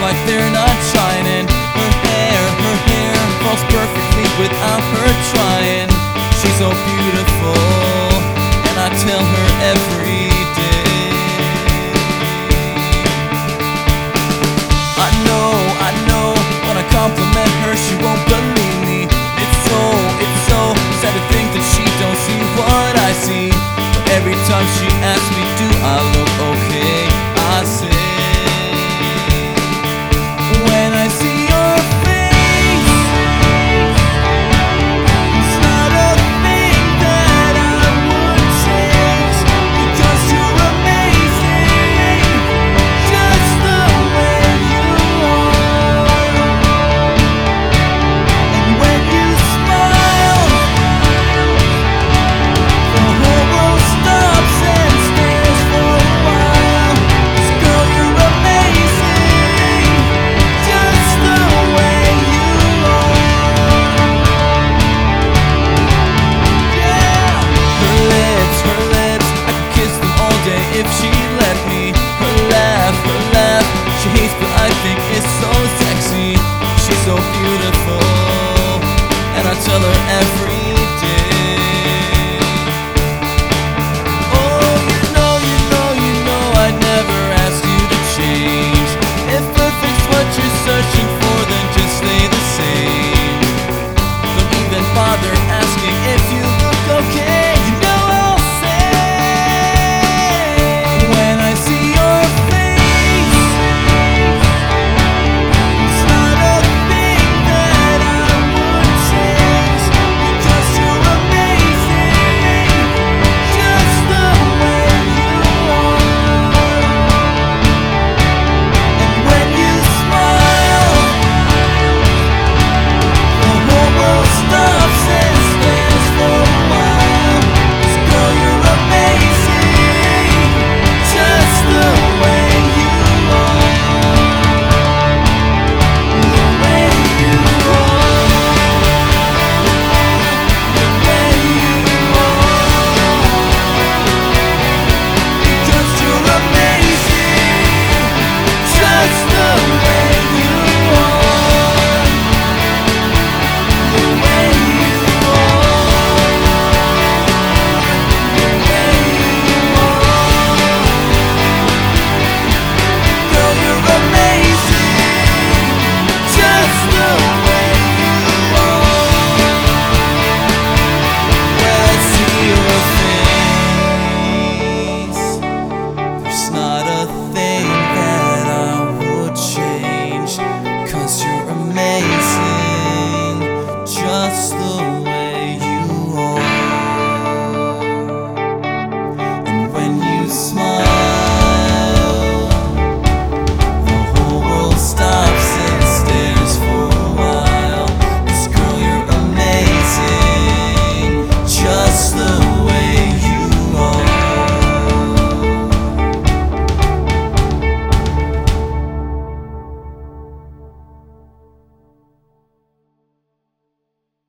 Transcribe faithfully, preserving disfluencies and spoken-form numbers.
like they're not shining. Her hair, her hair falls perfectly without her trying. She's so beautiful, and I tell her every day. I know, I know, when I compliment her she won't believe me. It's so, it's so sad to think that she don't see what I see. But every time she asks me, do I look okay, I say